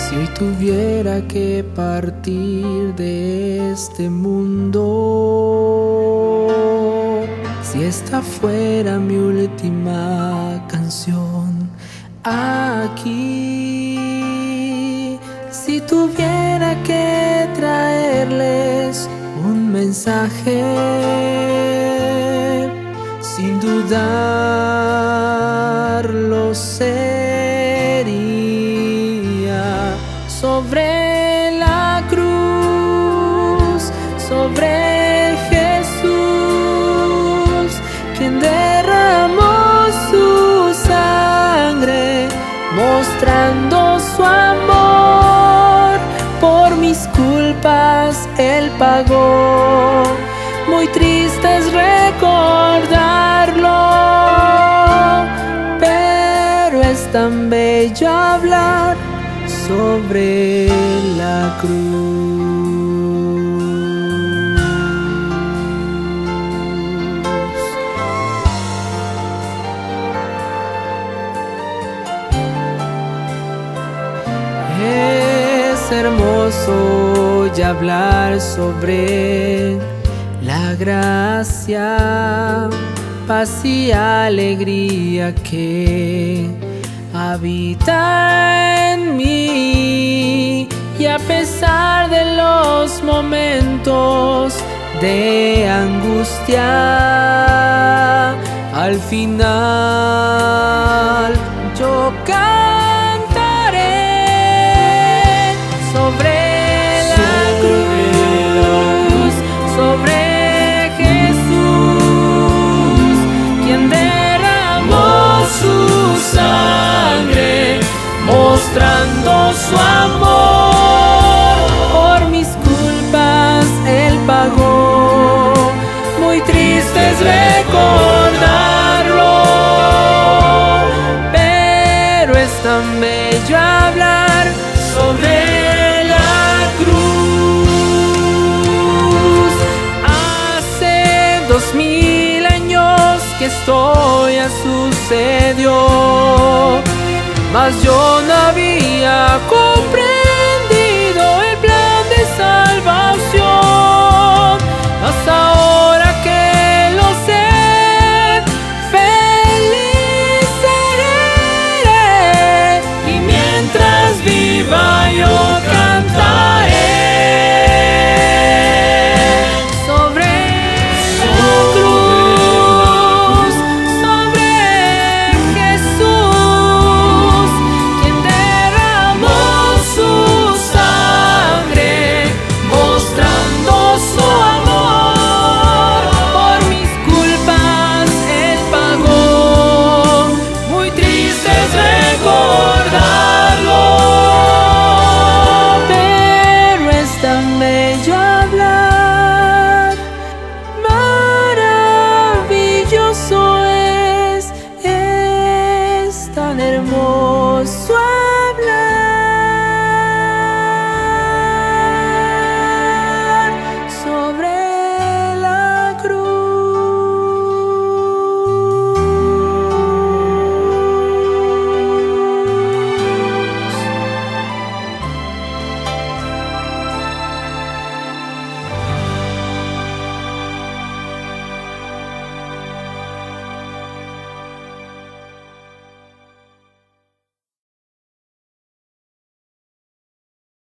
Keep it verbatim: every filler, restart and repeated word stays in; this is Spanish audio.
Si hoy tuviera que partir de este mundo, si esta fuera mi última canción aquí, si tuviera que traerles un mensaje, sin dudarlo sería sobre la cruz, sobre Jesús, quien derramó su sangre, mostrando su amor. Por mis culpas Él pagó. Muy triste es recordarlo, pero es tan bello hablar sobre la cruz. Es hermoso ya hablar sobre la gracia, paz y alegría que habita en mí, y a pesar de los momentos de angustia, al final yo cantaré sobre la cruz, sobre Jesús, quien derramó su sangre, mostrando su amor. Por mis culpas Él pagó. Muy triste es recordarlo, pero es tan bello hablar sobre la cruz. Hace dos mil años que esto ya sucedió, mas yo no había